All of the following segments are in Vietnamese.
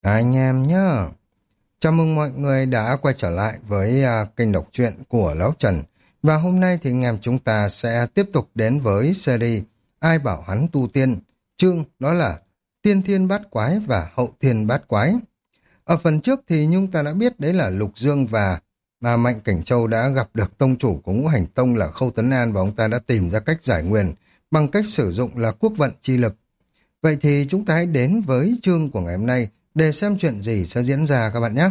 Anh em nhá, chào mừng mọi người đã quay trở lại với kênh đọc truyện của Lão Trần. Và hôm nay thì anh em chúng ta sẽ tiếp tục đến với series Ai bảo hắn tu tiên, chương đó là Tiên Thiên Bát Quái và Hậu Thiên Bát Quái. Ở phần trước thì chúng ta đã biết đấy là Lục Dương và Mạnh Cảnh Châu đã gặp được tông chủ của Ngũ Hành Tông là Khâu Tấn An, và ông ta đã tìm ra cách giải nguyền bằng cách sử dụng là quốc vận chi lực. Vậy thì chúng ta hãy đến với chương của ngày hôm nay để xem chuyện gì sẽ diễn ra các bạn nhé.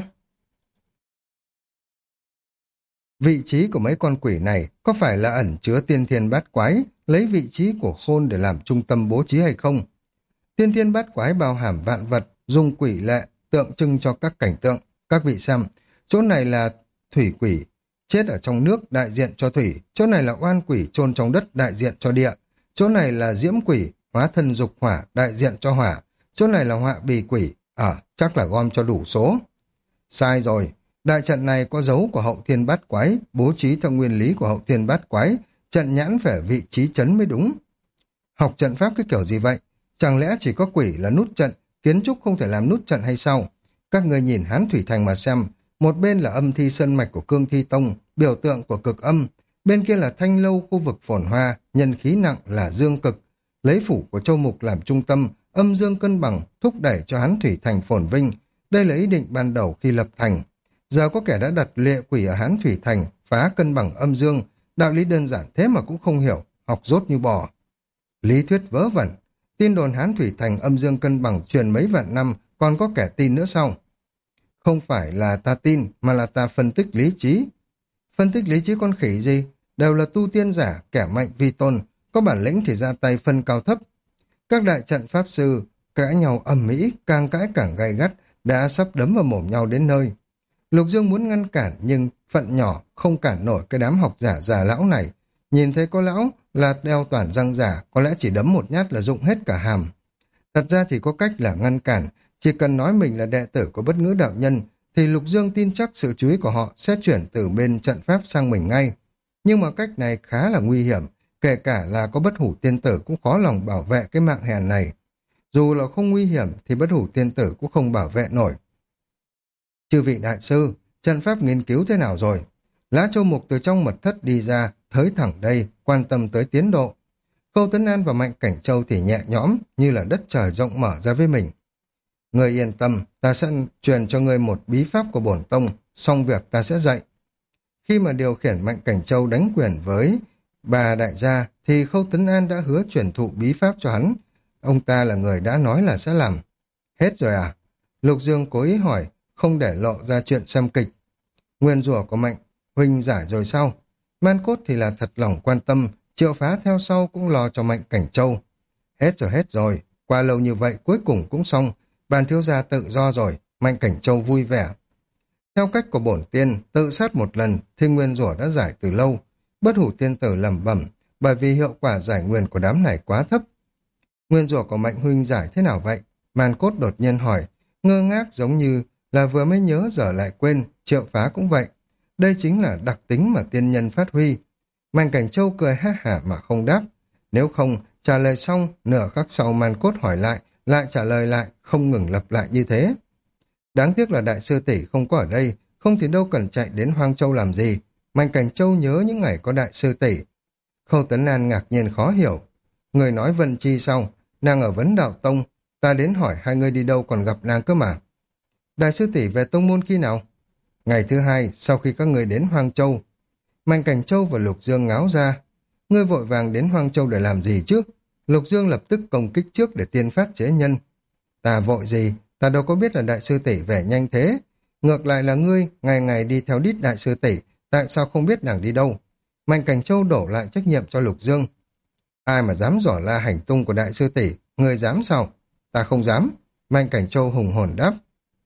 Vị trí của mấy con quỷ này có phải là ẩn chứa tiên thiên bát quái, lấy vị trí của khôn để làm trung tâm bố trí hay không? Tiên thiên bát quái bao hàm vạn vật, dùng quỷ lệ, tượng trưng cho các cảnh tượng. Các vị xem, chỗ này là thủy quỷ, chết ở trong nước đại diện cho thủy, chỗ này là oan quỷ chôn trong đất đại diện cho địa, chỗ này là diễm quỷ, hóa thân dục hỏa đại diện cho hỏa, chỗ này là họa bì quỷ, chắc là gom cho đủ số. Sai rồi, đại trận này có dấu của hậu thiên bát quái, bố trí theo nguyên lý của hậu thiên bát quái, trận nhãn phải ở vị trí chấn mới đúng. Học trận pháp cái kiểu gì vậy? Chẳng lẽ chỉ có quỷ là nút trận, kiến trúc không thể làm nút trận hay sao? Các người nhìn Hán Thủy Thành mà xem, một bên là âm thi sơn mạch của Cương Thi Tông, biểu tượng của cực âm, bên kia là Thanh Lâu khu vực phồn hoa, nhân khí nặng là dương cực, lấy phủ của Châu Mục làm trung tâm, âm dương cân bằng, thúc đẩy cho Hán Thủy Thành phồn vinh. Đây là ý định ban đầu khi lập thành. Giờ có kẻ đã đặt lệ quỷ ở Hán Thủy Thành, phá cân bằng âm dương, đạo lý đơn giản thế mà cũng không hiểu, học dốt như bò. Lý thuyết vớ vẩn, tin đồn Hán Thủy Thành âm dương cân bằng truyền mấy vạn năm, còn có kẻ tin nữa sao? Không phải là ta tin, mà là ta phân tích lý trí. Phân tích lý trí con khỉ gì? Đều là tu tiên giả, kẻ mạnh vi tôn, có bản lĩnh thì ra tay phân cao thấp. Các đại trận pháp sư cãi nhau ầm ĩ, càng cãi càng gay gắt, đã sắp đấm vào mồm nhau đến nơi. Lục Dương muốn ngăn cản nhưng phận nhỏ không cản nổi cái đám học giả già lão này. Nhìn thấy có lão là đeo toàn răng giả, có lẽ chỉ đấm một nhát là dụng hết cả hàm. Thật ra thì có cách là ngăn cản, chỉ cần nói mình là đệ tử của Bất Ngữ đạo nhân thì Lục Dương tin chắc sự chú ý của họ sẽ chuyển từ bên trận pháp sang mình ngay. Nhưng mà cách này khá là nguy hiểm, kể cả là có Bất Hủ tiên tử cũng khó lòng bảo vệ cái mạng hèn này. Dù là không nguy hiểm thì Bất Hủ tiên tử cũng không bảo vệ nổi. Chư vị đại sư, trận pháp nghiên cứu thế nào rồi? Lã Châu Mục từ trong mật thất đi ra, thới thẳng đây, quan tâm tới tiến độ. Khâu Tấn An và Mạnh Cảnh Châu thì nhẹ nhõm, như là đất trời rộng mở ra với mình. Người yên tâm, ta sẽ truyền cho người một bí pháp của bổn tông, xong việc ta sẽ dạy. Khi mà điều khiển Mạnh Cảnh Châu đánh quyền với bà đại gia, thì Khâu Tấn An đã hứa truyền thụ bí pháp cho hắn. Ông ta là người đã nói là sẽ làm. Hết rồi à? Lục Dương cố ý hỏi, không để lộ ra chuyện xem kịch. Nguyên rủa của Mạnh huynh giải rồi sao? Man Cốt thì là thật lòng quan tâm, Triệu Phá theo sau cũng lo cho Mạnh Cảnh Châu. Hết rồi, qua lâu như vậy cuối cùng cũng xong, bàn thiếu gia tự do rồi. Mạnh Cảnh Châu vui vẻ. Theo cách của bổn tiên, tự sát một lần thì nguyên rủa đã giải từ lâu. Bất Hủ tiên tử lẩm bẩm, bởi vì hiệu quả giải nguyên của đám này quá thấp. Nguyên rủa của Mạnh huynh giải thế nào vậy? Man Cốt đột nhiên hỏi, ngơ ngác giống như là vừa mới nhớ giờ lại quên. Triệu Phá cũng vậy. Đây chính là đặc tính mà tiên nhân phát huy. Mạnh Cảnh Châu cười ha hả mà không đáp. Nếu không, trả lời xong, nửa khắc sau Man Cốt hỏi lại trả lời lại, không ngừng lặp lại như thế. Đáng tiếc là đại sư tỷ không có ở đây, không thì đâu cần chạy đến Hoang Châu làm gì. Mạnh Cảnh Châu nhớ những ngày có đại sư tỷ. Khâu Tấn An ngạc nhiên khó hiểu. Người nói Vân Chi sao? Nàng ở Vấn Đạo Tông, ta đến hỏi hai người đi đâu còn gặp nàng cơ mà. Đại sư tỷ về tông môn khi nào? Ngày thứ hai, sau khi các người đến Hoang Châu. Mạnh Cảnh Châu và Lục Dương ngáo ra. Ngươi vội vàng đến Hoang Châu để làm gì chứ? Lục Dương lập tức công kích trước để tiên phát chế nhân. Ta vội gì? Ta đâu có biết là đại sư tỷ về nhanh thế. Ngược lại là ngươi, ngày ngày đi theo đít đại sư tỷ, tại sao không biết nàng đi đâu? Mạnh Cảnh Châu đổ lại trách nhiệm cho Lục Dương. Ai mà dám dò la hành tung của đại sư tỷ, ngươi dám sao? Ta không dám. Mạnh Cảnh Châu hùng hồn đáp.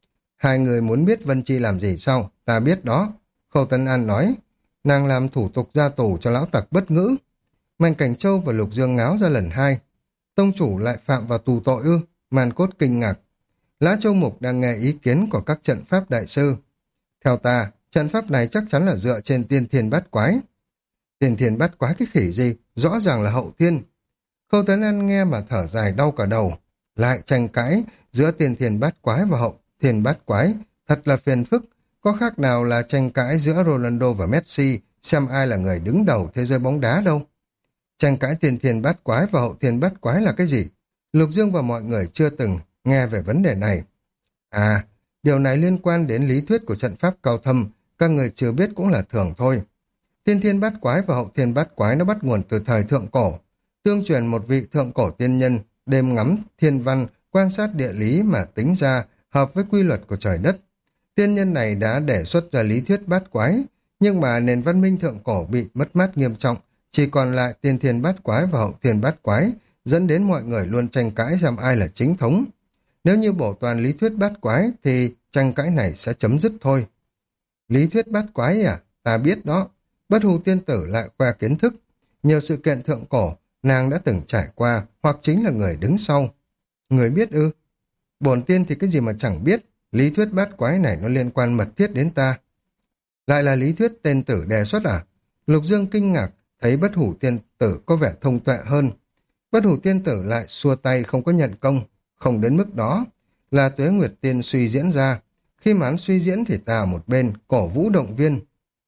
Hai người muốn biết Vân Chi làm gì sao? Ta biết đó. Khâu Tấn An nói, nàng làm thủ tục ra tù cho lão tặc Bất Ngữ. Mạnh Cảnh Châu và Lục Dương ngáo ra lần hai. Tông chủ lại phạm vào tù tội ư? Man Cốt kinh ngạc. Lã Châu Mục đang nghe ý kiến của các trận pháp đại sư. Theo ta, trận pháp này chắc chắn là dựa trên tiên thiên bát quái. Tiên thiên bát quái cái khỉ gì? Rõ ràng là hậu thiên. Khâu Tấn An nghe mà thở dài đau cả đầu. Lại tranh cãi giữa tiên thiên bát quái và hậu thiên bát quái, thật là phiền phức, có khác nào là tranh cãi giữa Ronaldo và Messi, xem ai là người đứng đầu thế giới bóng đá đâu. Tranh cãi tiên thiên bát quái và hậu thiên bát quái là cái gì? Lục Dương và mọi người chưa từng nghe về vấn đề này. À, điều này liên quan đến lý thuyết của trận pháp cao thâm, các người chưa biết cũng là thường thôi. Tiên thiên bát quái và hậu thiên bát quái nó bắt nguồn từ thời thượng cổ. Tương truyền một vị thượng cổ tiên nhân, đêm ngắm thiên văn, quan sát địa lý mà tính ra hợp với quy luật của trời đất. Tiên nhân này đã đề xuất ra lý thuyết bát quái, nhưng mà nền văn minh thượng cổ bị mất mát nghiêm trọng, chỉ còn lại tiên thiên bát quái và hậu thiên bát quái, dẫn đến mọi người luôn tranh cãi xem ai là chính thống. Nếu như bổ toàn lý thuyết bát quái thì tranh cãi này sẽ chấm dứt thôi. Lý thuyết bát quái à? Ta biết đó. Bất hù tiên tử lại khoe kiến thức. Nhiều sự kiện thượng cổ, nàng đã từng trải qua, hoặc chính là người đứng sau. Người biết ư? Bổn tiên thì cái gì mà chẳng biết. Lý thuyết bát quái này nó liên quan mật thiết đến ta. Lại là lý thuyết tên tử đề xuất à? Lục Dương kinh ngạc, thấy bất hủ tiên tử có vẻ thông tuệ hơn. Bất hủ tiên tử lại xua tay không có nhận công. Không đến mức đó. Là Tuế Nguyệt Tiên suy diễn ra. Khi mà hắn suy diễn thì ta ở một bên, cổ vũ động viên.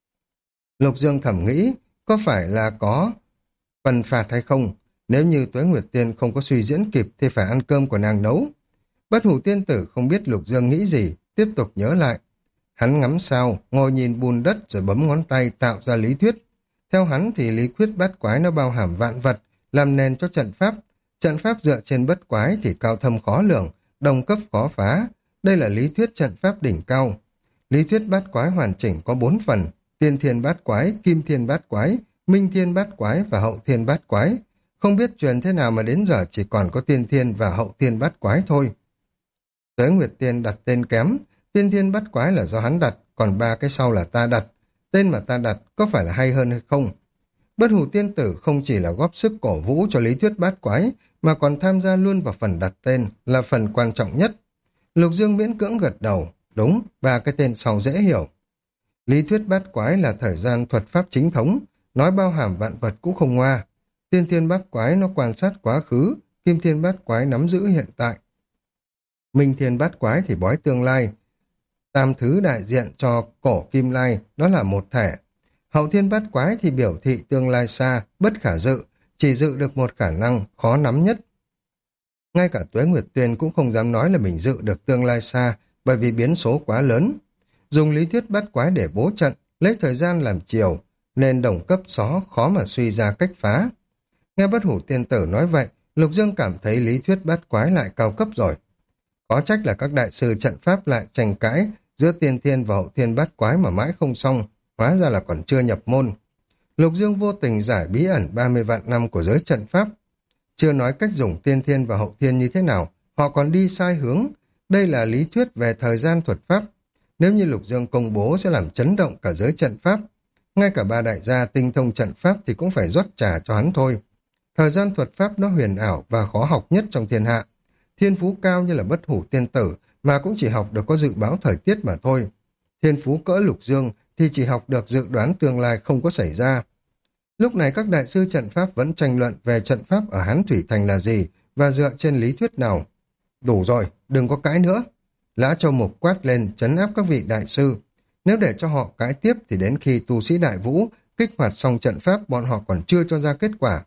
Lục Dương thầm nghĩ, có phải là có phần phạt hay không? Nếu như Tuế Nguyệt Tiên không có suy diễn kịp thì phải ăn cơm của nàng nấu. Bất hủ tiên tử không biết Lục Dương nghĩ gì, tiếp tục nhớ lại. Hắn ngắm sao, ngồi nhìn bùn đất rồi bấm ngón tay tạo ra lý thuyết. Theo hắn thì lý thuyết bát quái nó bao hàm vạn vật, làm nền cho trận pháp. Trận pháp dựa trên bất quái thì cao thâm khó lường, đồng cấp khó phá. Đây là lý thuyết trận pháp đỉnh cao. Lý thuyết bát quái hoàn chỉnh có 4 phần: tiên thiên bát quái, kim thiên bát quái, minh thiên bát quái và hậu thiên bát quái. Không biết truyền thế nào mà đến giờ chỉ còn có tiên thiên và hậu thiên bát quái thôi. Tuế Nguyệt Tiên đặt tên kém, tiên thiên bát quái là do hắn đặt, còn 3 cái sau là ta đặt. Tên mà ta đặt có phải là hay hơn hay không? Bất hủ tiên tử không chỉ là góp sức cổ vũ cho lý thuyết bát quái, mà còn tham gia luôn vào phần đặt tên, là phần quan trọng nhất. Lục Dương miễn cưỡng gật đầu, đúng, 3 cái tên sau dễ hiểu. Lý thuyết bát quái là thời gian thuật pháp chính thống, nói bao hàm vạn vật cũng không ngoa. Tiên thiên bát quái nó quan sát quá khứ, kim thiên bát quái nắm giữ hiện tại. Minh thiên bát quái thì bói tương lai. Tam thứ đại diện cho cổ kim lai, đó là một thể. Hậu thiên bát quái thì biểu thị tương lai xa, bất khả dự, chỉ dự được một khả năng, khó nắm nhất. Ngay cả Tuế Nguyệt Tuyên cũng không dám nói là mình dự được tương lai xa, bởi vì biến số quá lớn. Dùng lý thuyết bát quái để bố trận, lấy thời gian làm chiều, nên đồng cấp xó khó mà suy ra cách phá. Nghe bất hủ tiên tử nói vậy, Lục Dương cảm thấy lý thuyết bát quái lại cao cấp rồi. Có trách là các đại sư trận pháp lại tranh cãi giữa tiên thiên và hậu thiên bát quái mà mãi không xong, hóa ra là còn chưa nhập môn. Lục Dương vô tình giải bí ẩn 30 vạn năm của giới trận pháp. Chưa nói cách dùng tiên thiên và hậu thiên như thế nào, họ còn đi sai hướng. Đây là lý thuyết về thời gian thuật pháp. Nếu như Lục Dương công bố sẽ làm chấn động cả giới trận pháp. Ngay cả 3 đại gia tinh thông trận pháp thì cũng phải rót trà cho hắn thôi. Thời gian thuật pháp nó huyền ảo và khó học nhất trong thiên hạ. Thiên phú cao như là bất hủ tiên tử mà cũng chỉ học được có dự báo thời tiết mà thôi. Thiên phú cỡ Lục Dương thì chỉ học được dự đoán tương lai không có xảy ra. Lúc này các đại sư trận pháp vẫn tranh luận về trận pháp ở Hán Thủy Thành là gì và dựa trên lý thuyết nào. Đủ rồi, đừng có cãi nữa. Lã Châu Mục quát lên trấn áp các vị đại sư. Nếu để cho họ cãi tiếp thì đến khi tu sĩ Đại Vũ kích hoạt xong trận pháp bọn họ còn chưa cho ra kết quả.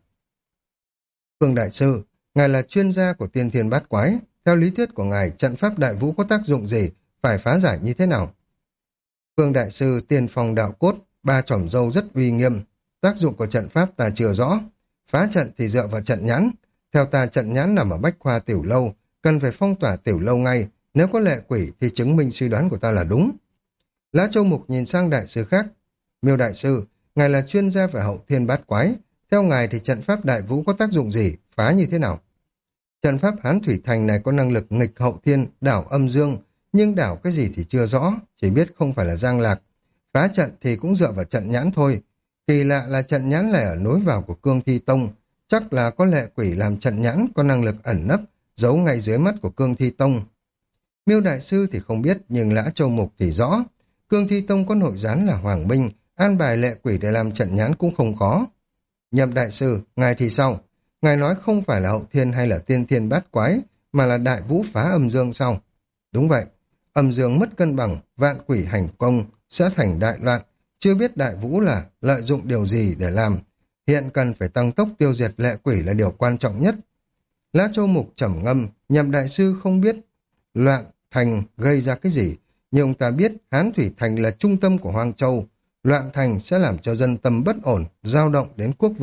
Phương Đại Sư, ngài là chuyên gia của tiên thiên bát quái. Theo lý thuyết của ngài, trận pháp Đại Vũ có tác dụng gì? Phải phá giải như thế nào? Phương Đại Sư tiên phong đạo cốt, 3 chòm râu rất uy nghiêm. Tác dụng của trận pháp ta chưa rõ. Phá trận thì dựa vào trận nhãn. Theo ta trận nhãn nằm ở Bách Khoa Tiểu Lâu, cần phải phong tỏa Tiểu Lâu ngay. Nếu có lệ quỷ thì chứng minh suy đoán của ta là đúng. Lã Châu Mục nhìn sang đại sư khác. Miêu Đại Sư, ngài là chuyên gia về hậu thiên bát quái. Theo ngài thì trận pháp Đại Vũ có tác dụng gì? Phá như thế nào? Trận pháp Hán Thủy Thành này có năng lực nghịch hậu thiên, đảo âm dương. Nhưng đảo cái gì thì chưa rõ, chỉ biết không phải là Giang Lạc. Phá trận thì cũng dựa vào trận nhãn thôi. Kỳ lạ là trận nhãn lại ở nối vào của Cương Thi Tông. Chắc là có lệ quỷ làm trận nhãn có năng lực ẩn nấp, giấu ngay dưới mắt của Cương Thi Tông. Miêu Đại Sư thì không biết, nhưng Lã Châu Mục thì rõ. Cương Thi Tông có nội gián là Hoàng Minh, an bài lệ quỷ để làm trận nhãn cũng không khó. Nhậm Đại Sư, ngài thì sao? Ngài nói không phải là hậu thiên hay là tiên thiên bát quái, mà là Đại Vũ phá âm dương sao? Đúng vậy. âm dương mất cân bằng, vạn quỷ hành công, sẽ thành đại loạn. Chưa biết Đại Vũ là lợi dụng điều gì để làm. Hiện cần phải tăng tốc tiêu diệt lệ quỷ là điều quan trọng nhất. Lã Châu Mục trầm ngâm, Nhậm đại sư không biết loạn thành gây ra cái gì, nhưng ông ta biết Hán Thủy Thành là trung tâm của Hoang Châu. Loạn thành sẽ làm cho dân tâm bất ổn, dao động đến quốc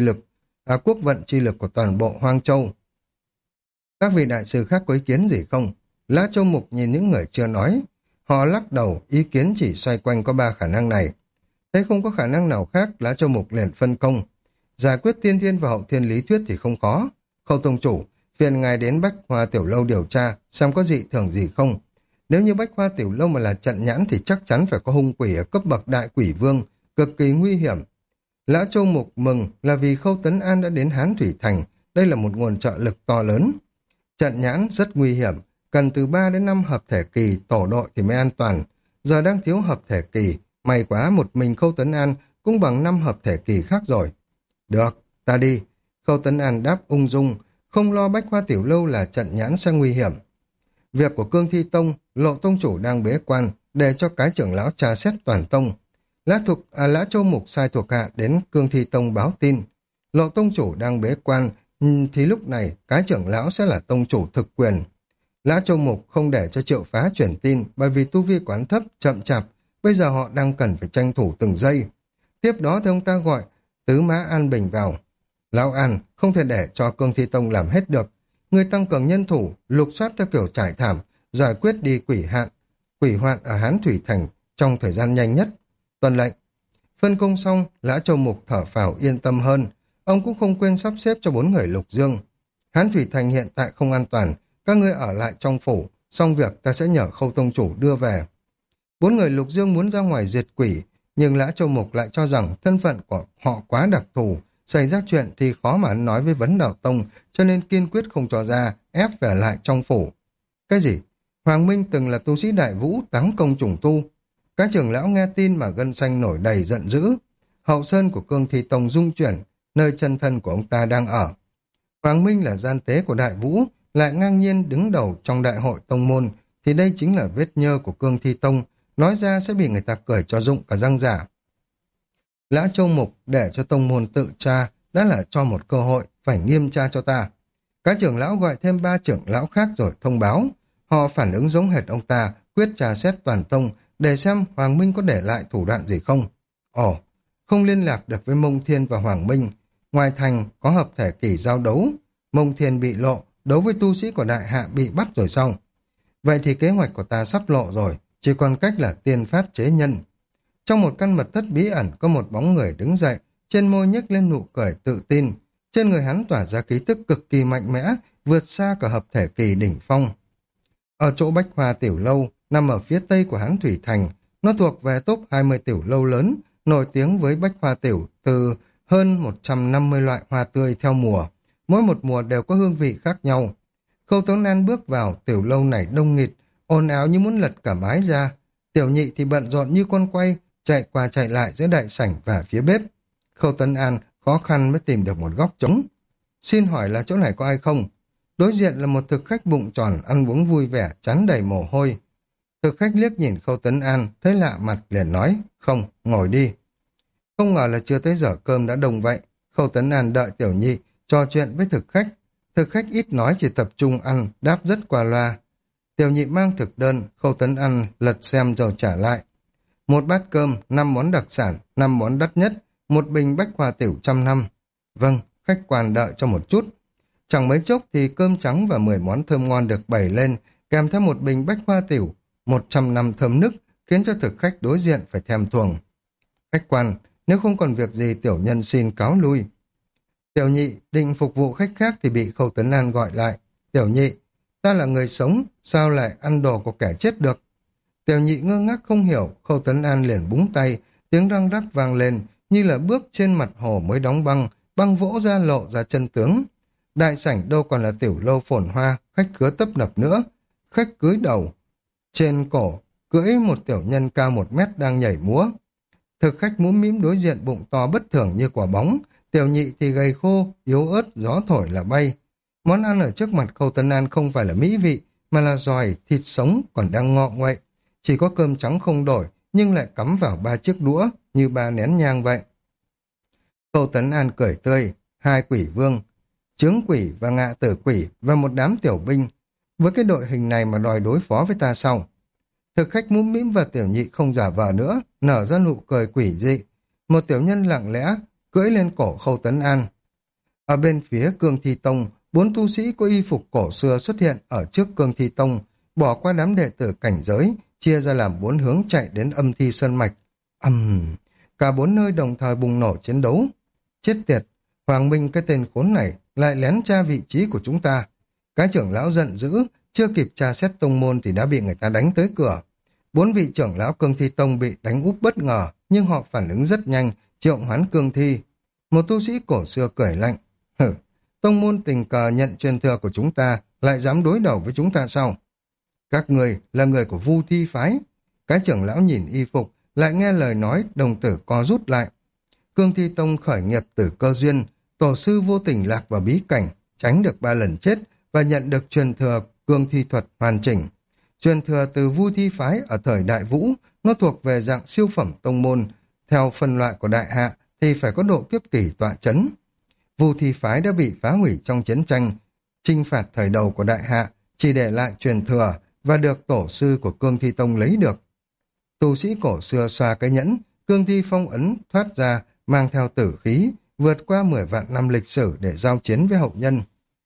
vận chi lực của toàn bộ Hoang Châu. Các vị đại sư khác có ý kiến gì không? Lã Châu Mục nhìn những người chưa nói. Họ lắc đầu, ý kiến chỉ xoay quanh có 3 khả năng này. Thấy không có khả năng nào khác, Lã Châu Mục liền phân công. Giải quyết tiên thiên và hậu thiên lý thuyết thì không khó. Khâu tông chủ, phiền ngài đến Bách Hoa Tiểu Lâu điều tra, xem có dị thường gì không. Nếu như Bách Hoa Tiểu Lâu mà là trận nhãn thì chắc chắn phải có hung quỷ ở cấp bậc đại quỷ vương, cực kỳ nguy hiểm. Lã Châu Mục mừng là vì Khâu Tấn An đã đến Hán Thủy Thành, đây là một nguồn trợ lực to lớn. Trận nhãn rất nguy hiểm, cần từ 3 đến 5 hợp thể kỳ tổ đội thì mới an toàn. Giờ đang thiếu hợp thể kỳ, may quá một mình Khâu Tấn An cũng bằng 5 hợp thể kỳ khác rồi. Được, ta đi. Khâu Tấn An đáp ung dung, không lo Bách Hoa Tiểu Lâu là trận nhãn sẽ nguy hiểm. Việc của Cương Thi Tông, Lộ Tông chủ đang bế quan, để cho cái trưởng lão tra xét toàn tông. Lã Châu Mục sai thuộc hạ đến Cương Thi Tông báo tin. Lộ Tông chủ đang bế quan, thì lúc này cái trưởng lão sẽ là tông chủ thực quyền. Lã Châu Mục không để cho Triệu Phá chuyển tin, bởi vì tu vi quán thấp, chậm chạp, bây giờ họ đang cần phải tranh thủ từng giây. Tiếp đó thì ông ta gọi Tứ Mã An Bình vào. Lão An, không thể để cho Cương Thi Tông làm hết được. Người tăng cường nhân thủ, lục soát theo kiểu trải thảm, giải quyết đi quỷ hoạn ở Hán Thủy Thành trong thời gian nhanh nhất. Tuân lệnh. Phân công xong, Lã Châu Mục thở phào yên tâm hơn. Ông cũng không quên sắp xếp cho 4 người Lục Dương. Hán Thủy Thành hiện tại không an toàn, các ngươi ở lại trong phủ, xong việc ta sẽ nhờ Khâu tông chủ đưa về. 4 người Lục Dương muốn ra ngoài diệt quỷ, nhưng Lã Châu Mục lại cho rằng thân phận của họ quá đặc thù, xảy ra chuyện thì khó mà nói với Vấn Đạo Tông, cho nên kiên quyết không cho ra, ép về lại trong phủ. Cái gì? Hoàng Minh từng là tu sĩ Đại Vũ, táng công trùng tu. Các trưởng lão nghe tin mà gân xanh nổi đầy giận dữ. Hậu sơn của Cương Thi Tông rung chuyển, nơi chân thân của ông ta đang ở. Hoàng Minh là gian tế của Đại Vũ, lại ngang nhiên đứng đầu trong đại hội tông môn, thì đây chính là vết nhơ của Cương Thi Tông, nói ra sẽ bị người ta cười cho rụng cả răng giả. Lã Châu Mục để cho tông môn tự tra, đã là cho một cơ hội, phải nghiêm tra cho ta. Các trưởng lão gọi thêm 3 trưởng lão khác rồi thông báo. Họ phản ứng giống hệt ông ta, quyết tra xét toàn tông, để xem Hoàng Minh có để lại thủ đoạn gì không. Ồ, không liên lạc được với Mông Thiên và Hoàng Minh. Ngoài thành có hợp thể kỳ giao đấu. Mông Thiên bị lộ, đấu với tu sĩ của đại hạ bị bắt rồi xong. Vậy thì kế hoạch của ta sắp lộ rồi, chỉ còn cách là tiên phát chế nhân. Trong một căn mật thất bí ẩn có một bóng người đứng dậy, trên môi nhếch lên nụ cười tự tin. Trên người hắn tỏa ra khí tức cực kỳ mạnh mẽ, vượt xa cả hợp thể kỳ đỉnh phong. Ở chỗ Bách Hoa Tiểu Lâu, nằm ở phía tây của Hán Thủy Thành, nó thuộc về top 20 tiểu lâu lớn, nổi tiếng với Bách Hoa Tiểu từ hơn 150 loại hoa tươi theo mùa. Mỗi một mùa đều có hương vị khác nhau. Khâu Tấn An bước vào, tiểu lâu này đông nghịt, ồn ào như muốn lật cả mái ra. Tiểu Nhị thì bận rộn như con quay, chạy qua chạy lại giữa đại sảnh và phía bếp. Khâu Tấn An khó khăn mới tìm được một góc trống. Xin hỏi là chỗ này có ai không? Đối diện là một thực khách bụng tròn, ăn uống vui vẻ, trán đầy mồ hôi. Thực khách liếc nhìn Khâu Tấn An, thấy lạ mặt liền nói, không, ngồi đi. Không ngờ là chưa tới giờ cơm đã đông vậy. Khâu Tấn An đợi Tiểu Nhị, trò chuyện với thực khách. Thực khách ít nói, chỉ tập trung ăn, đáp rất qua loa. Tiểu Nhị mang thực đơn, Khâu Tấn An lật xem rồi trả lại. Một bát cơm, 5 món đặc sản, 5 món đắt nhất, một bình Bách Hoa Tiểu 100 năm. Vâng, khách quan đợi cho một chút. Chẳng mấy chốc thì cơm trắng và 10 món thơm ngon được bày lên, kèm theo một bình Bách Hoa Tiểu 100 năm thơm nức, khiến cho thực khách đối diện phải thèm thuồng. Khách quan, nếu không còn việc gì tiểu nhân xin cáo lui. Tiểu Nhị định phục vụ khách khác thì bị Khâu Tấn An gọi lại. Tiểu Nhị, ta là người sống, sao lại ăn đồ của kẻ chết được? Tiểu Nhị ngơ ngác không hiểu, Khâu Tấn An liền búng tay, tiếng răng rắc vang lên, như là bước trên mặt hồ mới đóng băng, băng vỗ ra lộ ra chân tướng. Đại sảnh đâu còn là tiểu lâu phồn hoa, khách khứa tấp nập nữa. Khách cúi đầu, trên cổ cưỡi một tiểu nhân cao 1 mét đang nhảy múa. Thực khách mũm mĩm đối diện bụng to bất thường như quả bóng, Tiểu Nhị thì gầy khô, yếu ớt, gió thổi là bay. Món ăn ở trước mặt Khâu Tấn An không phải là mỹ vị, mà là giòi, thịt sống còn đang ngọ nguậy. Chỉ có cơm trắng không đổi, nhưng lại cắm vào 3 chiếc đũa, như 3 nén nhang vậy. Khâu Tấn An cười tươi, 2 quỷ vương, chướng quỷ và ngạ tử quỷ và một đám tiểu binh. Với cái đội hình này mà đòi đối phó với ta sau. Thực khách mũm mĩm và tiểu nhị không giả vờ nữa, nở ra nụ cười quỷ dị. Một tiểu nhân lặng lẽ, cưỡi lên cổ Khâu Tấn An. Ở bên phía Cương Thi Tông, 4 tu sĩ có y phục cổ xưa xuất hiện ở trước Cương Thi Tông, bỏ qua đám đệ tử cảnh giới, chia ra làm 4 hướng chạy đến Âm Thi Sơn Mạch. Cả 4 nơi đồng thời bùng nổ chiến đấu. Chết tiệt, Hoàng Minh cái tên khốn này lại lén tra vị trí của chúng ta. Cái trưởng lão giận dữ, chưa kịp tra xét tông môn thì đã bị người ta đánh tới cửa. 4 vị trưởng lão Cương Thi Tông bị đánh úp bất ngờ, nhưng họ phản ứng rất nhanh, triệu hoán cương thi. Một tu sĩ cổ xưa cười lạnh. Tông môn tình cờ nhận truyền thừa của chúng ta, lại dám đối đầu với chúng ta sao? Các người là người của Vu Thi phái. Cái trưởng lão nhìn y phục, lại nghe lời nói, đồng tử co rút lại. Cương Thi Tông khởi nghiệp từ cơ duyên, tổ sư vô tình lạc vào bí cảnh, tránh được 3 lần chết và nhận được truyền thừa cương thi thuật hoàn chỉnh. Truyền thừa từ Vu Thi phái ở thời Đại Vũ, nó thuộc về dạng siêu phẩm tông môn. Theo phân loại của Đại Hạ thì phải có độ kiếp kỳ tọa chấn. Vu Thi phái đã bị phá hủy trong chiến tranh, chinh phạt thời đầu của Đại Hạ, chỉ để lại truyền thừa và được tổ sư của Cương Thi Tông lấy được. Tu sĩ cổ xưa xoa cái nhẫn, Cương Thi phong ấn thoát ra, mang theo tử khí, vượt qua 10 vạn năm lịch sử để giao chiến với hậu nhân.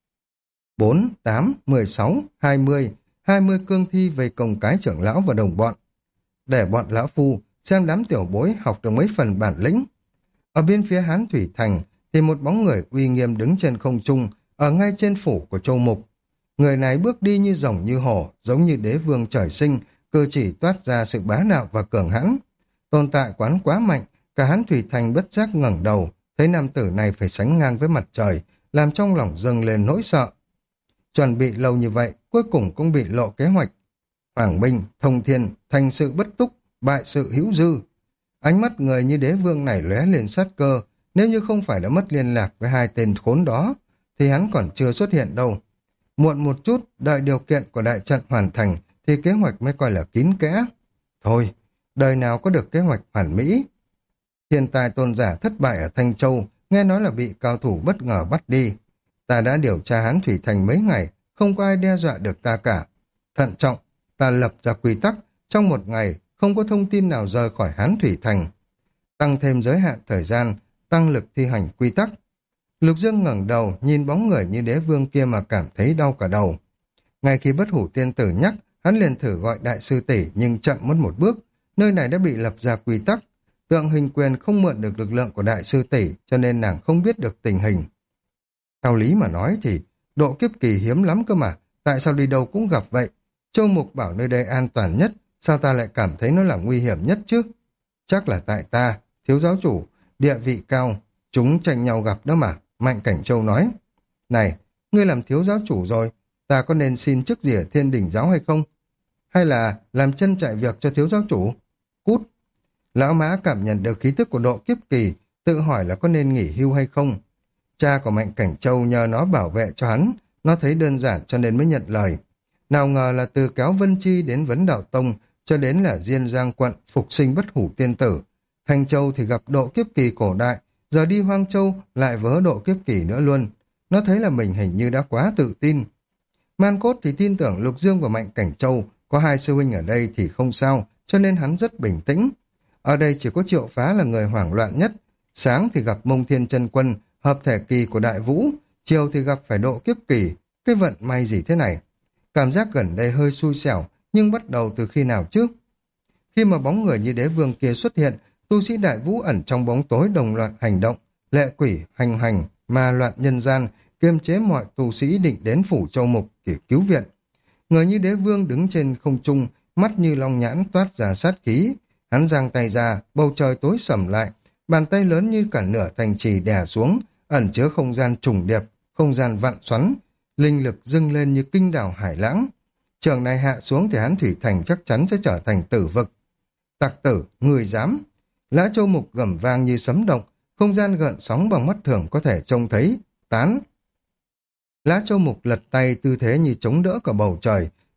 4, 8, 16, 20 cương thi vây công cái trưởng lão và đồng bọn. Để bọn lão phu xem đám tiểu bối học được mấy phần bản lĩnh. Ở bên phía Hán Thủy Thành thì một bóng người uy nghiêm đứng trên không trung, ở ngay trên phủ của Châu Mục. Người này bước đi như rồng như hổ, giống như đế vương trời sinh, cử chỉ toát ra sự bá đạo và cường hãn. Tồn tại quán quá mạnh, cả Hán Thủy Thành bất giác ngẩng đầu, thấy nam tử này phải sánh ngang với mặt trời, làm trong lòng dâng lên nỗi sợ. Chuẩn bị lâu như vậy, cuối cùng cũng bị lộ kế hoạch. Hoàng Minh, Thông Thiên, thành sự bất túc, bại sự hữu dư. Ánh mắt người như đế vương này lóe lên sát cơ, nếu như không phải đã mất liên lạc với 2 tên khốn đó, thì hắn còn chưa xuất hiện đâu. Muộn một chút, đợi điều kiện của đại trận hoàn thành, thì kế hoạch mới coi là kín kẽ. Thôi, đời nào có được kế hoạch hoàn mỹ. Thiên tài tôn giả thất bại ở Thanh Châu, nghe nói là bị cao thủ bất ngờ bắt đi. Ta đã điều tra Hán Thủy Thành mấy ngày, không có ai đe dọa được ta cả. Thận trọng, ta lập ra quy tắc, trong 1 ngày không có thông tin nào rời khỏi Hán Thủy Thành. Tăng thêm giới hạn thời gian, tăng lực thi hành quy tắc. Lục Dương ngẩng đầu, nhìn bóng người như đế vương kia mà cảm thấy đau cả đầu. Ngay khi Bất Hủ Tiên Tử nhắc, hắn liền thử gọi đại sư tỷ nhưng chậm mất một bước. Nơi này đã bị lập ra quy tắc. Tượng Hình Quyền không mượn được lực lượng của đại sư tỷ, cho nên nàng không biết được tình hình. Theo lý mà nói thì độ kiếp kỳ hiếm lắm cơ mà, tại sao đi đâu cũng gặp vậy? Châu Mục bảo nơi đây an toàn nhất, sao ta lại cảm thấy nó là nguy hiểm nhất chứ? Chắc là tại ta, thiếu giáo chủ, địa vị cao, chúng tranh nhau gặp đó mà, Mạnh Cảnh Châu nói. Này, ngươi làm thiếu giáo chủ rồi, ta có nên xin chức gì ở Thiên Đình giáo hay không? Hay là làm chân chạy việc cho thiếu giáo chủ? Cút! Lão Mã cảm nhận được khí tức của độ kiếp kỳ, tự hỏi là có nên nghỉ hưu hay không. Cha của Mạnh Cảnh Châu nhờ nó bảo vệ cho hắn, nó thấy đơn giản cho nên mới nhận lời. Nào ngờ là từ kéo Vân Chi đến Vấn Đạo Tông, cho đến là Diên Giang quận phục sinh Bất Hủ Tiên Tử. Thanh Châu thì gặp độ kiếp kỳ cổ đại, giờ đi Hoang Châu lại vớ độ kiếp kỳ nữa luôn. Nó thấy là mình hình như đã quá tự tin. Man Cốt thì tin tưởng Lục Dương và Mạnh Cảnh Châu, có 2 sư huynh ở đây thì không sao, cho nên hắn rất bình tĩnh. Ở đây chỉ có Triệu Phá là người hoảng loạn nhất. Sáng thì gặp Mông Thiên Chân Quân, hợp thể kỳ của Đại Vũ, chiều thì gặp phải độ kiếp kỳ. Cái vận may gì thế này? Cảm giác gần đây hơi xui xẻo, nhưng bắt đầu từ khi nào chứ? Khi mà bóng người như đế vương kia xuất hiện, tu sĩ Đại Vũ ẩn trong bóng tối đồng loạt hành động, lệ quỷ, hành, ma loạn nhân gian, kiềm chế mọi tu sĩ định đến phủ Châu Mục để cứu viện. Người như đế vương đứng trên không trung, mắt như long nhãn toát ra sát khí. Hắn giang tay ra, bầu trời tối sầm lại, bàn tay lớn như cả nửa thành trì đè xuống, ẩn chứa không gian trùng điệp, không gian vặn xoắn, linh lực dâng lên như kinh đảo hải lãng. Trường này hạ xuống thì Hán Thủy Thành chắc chắn sẽ trở thành tử vực. Tặc tử, người dám! Lã Châu Mục gầm vang như sấm động, không gian gợn sóng bằng mắt thường có thể trông thấy, tán. Lã Châu Mục lật tay tư thế như chống đỡ cả bầu trời,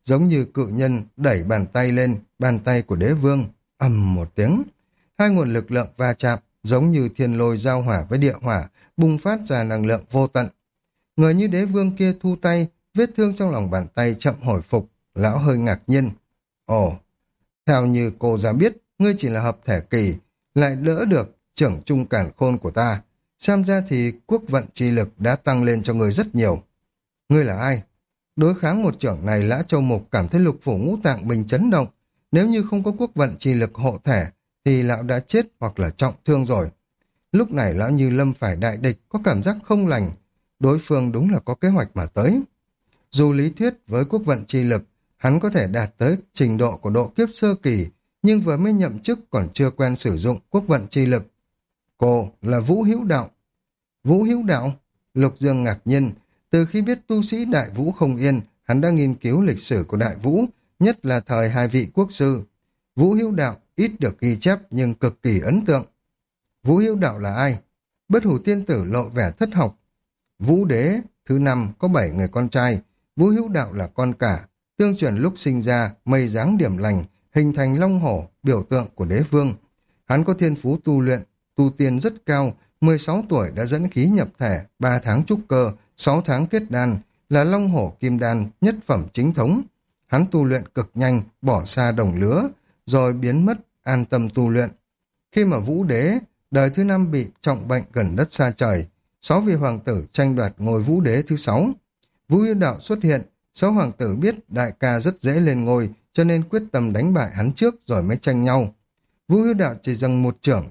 giống như cự nhân đẩy bàn tay lên, bàn tay của đế vương, ầm một tiếng. Hai nguồn lực lượng va chạm, giống như thiên lôi giao hỏa với địa hỏa, bùng phát ra năng lượng vô tận. Người như đế vương kia thu tay, vết thương trong lòng bàn tay chậm hồi phục, lão hơi ngạc nhiên. Ồ, theo như cô ra biết, ngươi chỉ là hợp thể kỳ, lại đỡ được trưởng trung càn khôn của ta. Xem ra thì quốc vận chi lực đã tăng lên cho ngươi rất nhiều. Ngươi là ai? Đối kháng một trưởng này, Lã Châu Mục cảm thấy lục phủ ngũ tạng mình chấn động. Nếu như không có quốc vận chi lực hộ thể, thì lão đã chết hoặc là trọng thương rồi. Lúc này lão như lâm phải đại địch, có cảm giác không lành. Đối phương đúng là có kế hoạch mà tới. Dù lý thuyết với quốc vận chi lực, hắn có thể đạt tới trình độ của độ kiếp sơ kỳ, nhưng vừa mới nhậm chức còn chưa quen sử dụng quốc vận chi lực. Cô là Vũ Hữu Đạo. Vũ Hữu Đạo? Lục Dương ngạc nhiên. Từ khi biết tu sĩ Đại Vũ không yên, hắn đã nghiên cứu lịch sử của Đại Vũ, nhất là thời hai vị quốc sư. Vũ Hữu Đạo ít được ghi chép nhưng cực kỳ ấn tượng. Vũ Hữu Đạo là ai? Bất Hủ Tiên Tử lộ vẻ thất học. Vũ Đế thứ 5 có 7 người con trai, Vũ Hữu Đạo là con cả. Tương truyền lúc sinh ra, mây dáng điểm lành, hình thành long hổ, biểu tượng của đế vương. Hắn có thiên phú tu luyện, tu tiên rất cao, 16 tuổi đã dẫn khí nhập thể, 3 tháng trúc cơ, 6 tháng kết đan, là long hổ kim đan, nhất phẩm chính thống. Hắn tu luyện cực nhanh, bỏ xa đồng lứa, rồi biến mất, an tâm tu luyện. Khi mà Vũ Đế, đời thứ 5 bị trọng bệnh gần đất xa trời, 6 vị hoàng tử tranh đoạt ngôi Vũ Đế thứ 6. Vũ Hữu Đạo xuất hiện, 6 hoàng tử biết đại ca rất dễ lên ngôi, cho nên quyết tâm đánh bại hắn trước rồi mới tranh nhau. Vũ Hữu Đạo chỉ dâng một trưởng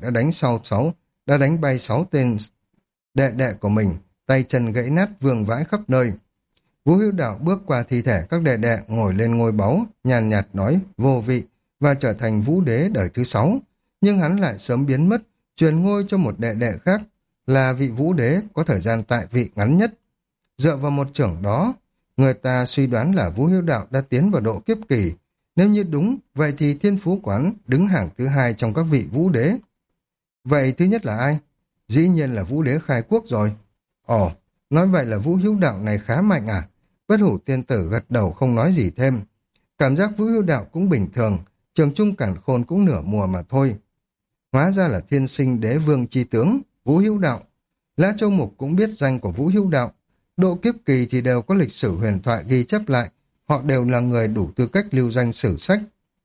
đã đánh bay 6 tên đệ đệ của mình, tay chân gãy nát vương vãi khắp nơi. Vũ Hữu Đạo bước qua thi thể các đệ đệ, ngồi lên ngôi báu, nhàn nhạt nói vô vị và trở thành Vũ Đế đời thứ 6. Nhưng hắn lại sớm biến mất, truyền ngôi cho một đệ đệ khác, là vị Vũ Đế có thời gian tại vị ngắn nhất. Dựa vào một trưởng đó, người ta suy đoán là Vũ Hữu Đạo đã tiến vào độ kiếp kỳ. Nếu như đúng, vậy thì thiên phú quán đứng hàng thứ 2 trong các vị Vũ Đế. Vậy thứ nhất là ai? Dĩ nhiên là Vũ Đế khai quốc rồi. Ồ, nói vậy là Vũ Hữu Đạo này khá mạnh à? Bất Hủ Tiên Tử gật đầu không nói gì thêm. Cảm giác Vũ Hữu Đạo cũng bình thường, trường trung cản khôn cũng nửa mùa mà thôi. Hóa ra là thiên sinh đế vương chi tướng, Vũ Hữu Đạo. Lã Châu Mục cũng biết danh của Vũ Hữu Đạo. Độ kiếp kỳ thì đều có lịch sử huyền thoại ghi chép lại, họ đều là người đủ tư cách lưu danh sử sách.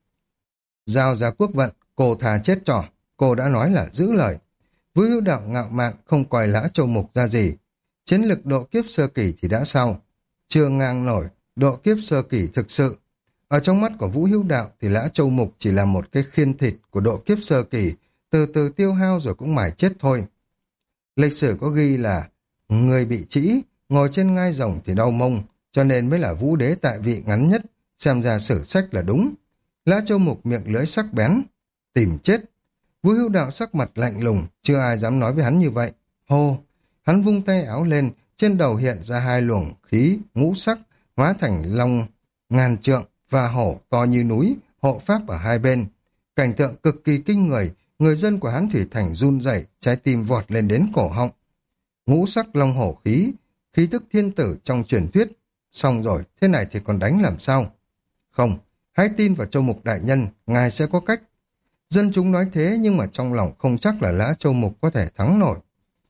Giao ra quốc vận, cô thà chết trò, cô đã nói là giữ lời. Vũ Hữu Đạo ngạo mạn không coi Lã Châu Mục ra gì. Chiến lực độ kiếp sơ kỳ thì đã sao? Chưa ngang nổi, độ kiếp sơ kỳ thực sự. Ở trong mắt của Vũ Hữu Đạo thì Lã Châu Mục chỉ là một cái khiên thịt của độ kiếp sơ kỳ, từ từ tiêu hao rồi cũng mải chết thôi. Lịch sử có ghi là người bị trĩ, ngồi trên ngai rồng thì đau mông, cho nên mới là Vũ Đế tại vị ngắn nhất, xem ra sử sách là đúng. Lã Châu Mục miệng lưỡi sắc bén, tìm chết. Vũ Hữu Đạo sắc mặt lạnh lùng, chưa ai dám nói với hắn như vậy. Hô, hắn vung tay áo lên, trên đầu hiện ra 2 luồng khí ngũ sắc, hóa thành long ngàn trượng và hổ to như núi, hộ pháp ở hai bên. Cảnh tượng cực kỳ kinh người dân của Hán Thủy Thành run rẩy, trái tim vọt lên đến cổ họng. Ngũ sắc long hổ khí, khí tức thiên tử trong truyền thuyết. Xong rồi, thế này thì còn đánh làm sao? Không, hãy tin vào Châu Mục đại nhân, ngài sẽ có cách. Dân chúng nói thế nhưng mà trong lòng không chắc là Lã Châu Mục có thể thắng nổi.